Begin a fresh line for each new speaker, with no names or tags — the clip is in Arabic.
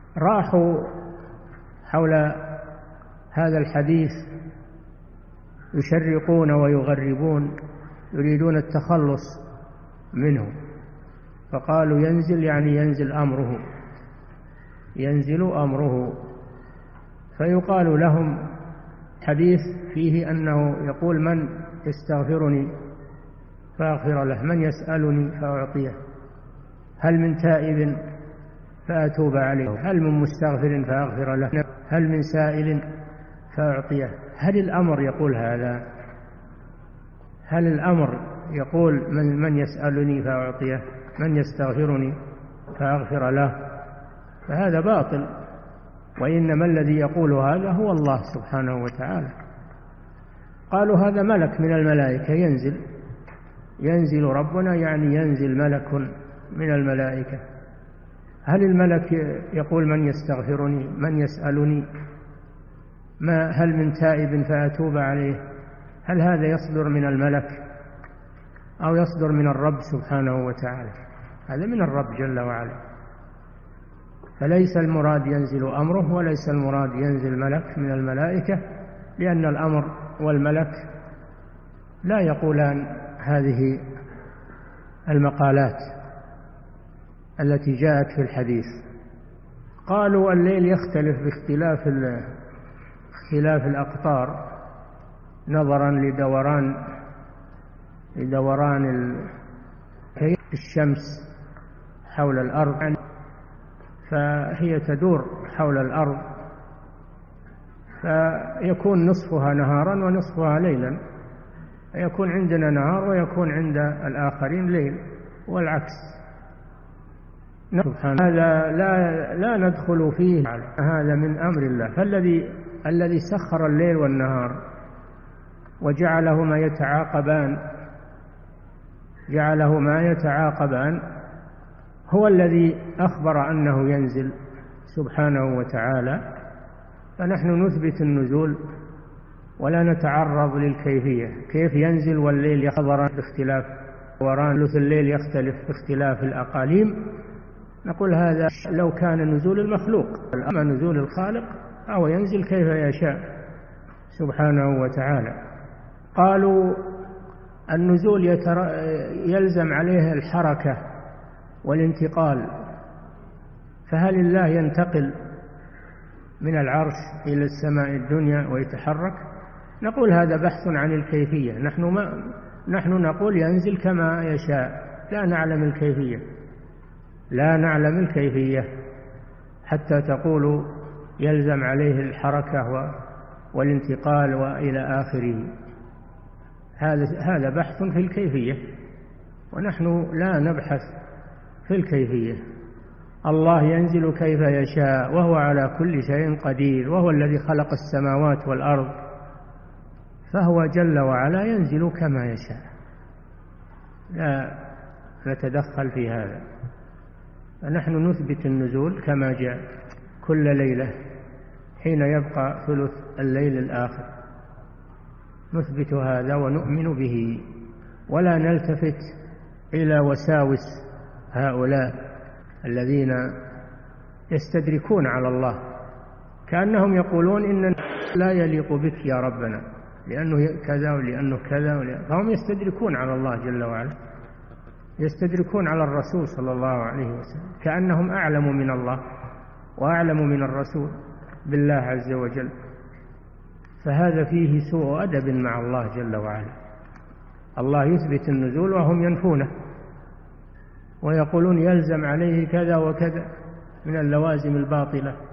راحوا حول هذا الحديث يشرقون ويغربون، يريدون التخلص منه، فقالوا ينزل يعني ينزل أمره، ينزل أمره. فيقال لهم حديث فيه أنه يقول من يستغفرني فأغفر له، من يسألني فأعطيه، هل من تائب فأتوب عليه، هل من مستغفر فأغفر له، هل من سائل فأعطيه. هل الأمر يقول هذا؟ هل الأمر يقول من يسألني فأعطيه، من يستغفرني فأغفر له؟ فهذا باطل، وإنما الذي يقول هذا هو الله سبحانه وتعالى. قالوا هذا ملك من الملائكة ينزل ربنا، يعني ينزل ملك من الملائكة. هل الملك يقول من يستغفرني، من يسألني، هل من تائب فأتوب عليه؟ هل هذا يصدر من الملك أو يصدر من الرب سبحانه وتعالى؟ هذا من الرب جل وعلا. فليس المراد ينزل أمره، وليس المراد ينزل ملك من الملائكة، لأن الأمر والملك لا يقولان هذه المقالات التي جاءت في الحديث. قالوا الليل يختلف باختلاف الأقطار نظرا لدوران الشمس حول الأرض، فهي تدور حول الأرض، فيكون نصفها نهارا ونصفها ليلا، يكون عندنا نهار ويكون عند الآخرين ليل، والعكس. هذا لا ندخل فيه، هذا من أمر الله. فالذي سخر الليل والنهار وجعلهما يتعاقبان هو الذي أخبر أنه ينزل سبحانه وتعالى. فنحن نثبت النزول ولا نتعرض للكيفية، كيف ينزل والليل يخضر باختلاف وران ثلث الليل يختلف باختلاف الأقاليم. نقول هذا لو كان نزول المخلوق، أما نزول الخالق أو ينزل كيف يشاء سبحانه وتعالى. قالوا النزول يلزم عليه الحركة والانتقال، فهل الله ينتقل من العرش إلى السماء الدنيا ويتحرك؟ نقول هذا بحث عن الكيفية. نحن نقول ينزل كما يشاء، لا نعلم الكيفية حتى تقولوا يلزم عليه الحركة والانتقال وإلى آخره. هذا بحث في الكيفية، ونحن لا نبحث في الكيفية. الله ينزل كيف يشاء وهو على كل شيء قدير، وهو الذي خلق السماوات والأرض، فهو جل وعلا ينزل كما يشاء، لا نتدخل في هذا. فنحن نثبت النزول كما جاء كل ليلة حين يبقى ثلث الليل الآخر، نثبت هذا ونؤمن به، ولا نلتفت إلى وساوس هؤلاء الذين يستدركون على الله، كأنهم يقولون إن لا يليق بك يا ربنا لأنه كذا ولأنه كذا، فهم يستدركون على الله جل وعلا، يستدركون على الرسول صلى الله عليه وسلم، كأنهم أعلم من الله وأعلم من الرسول بالله عز وجل. فهذا فيه سوء أدب مع الله جل وعلا. الله يثبت النزول وهم ينفونه ويقولون يلزم عليه كذا وكذا من اللوازم الباطلة.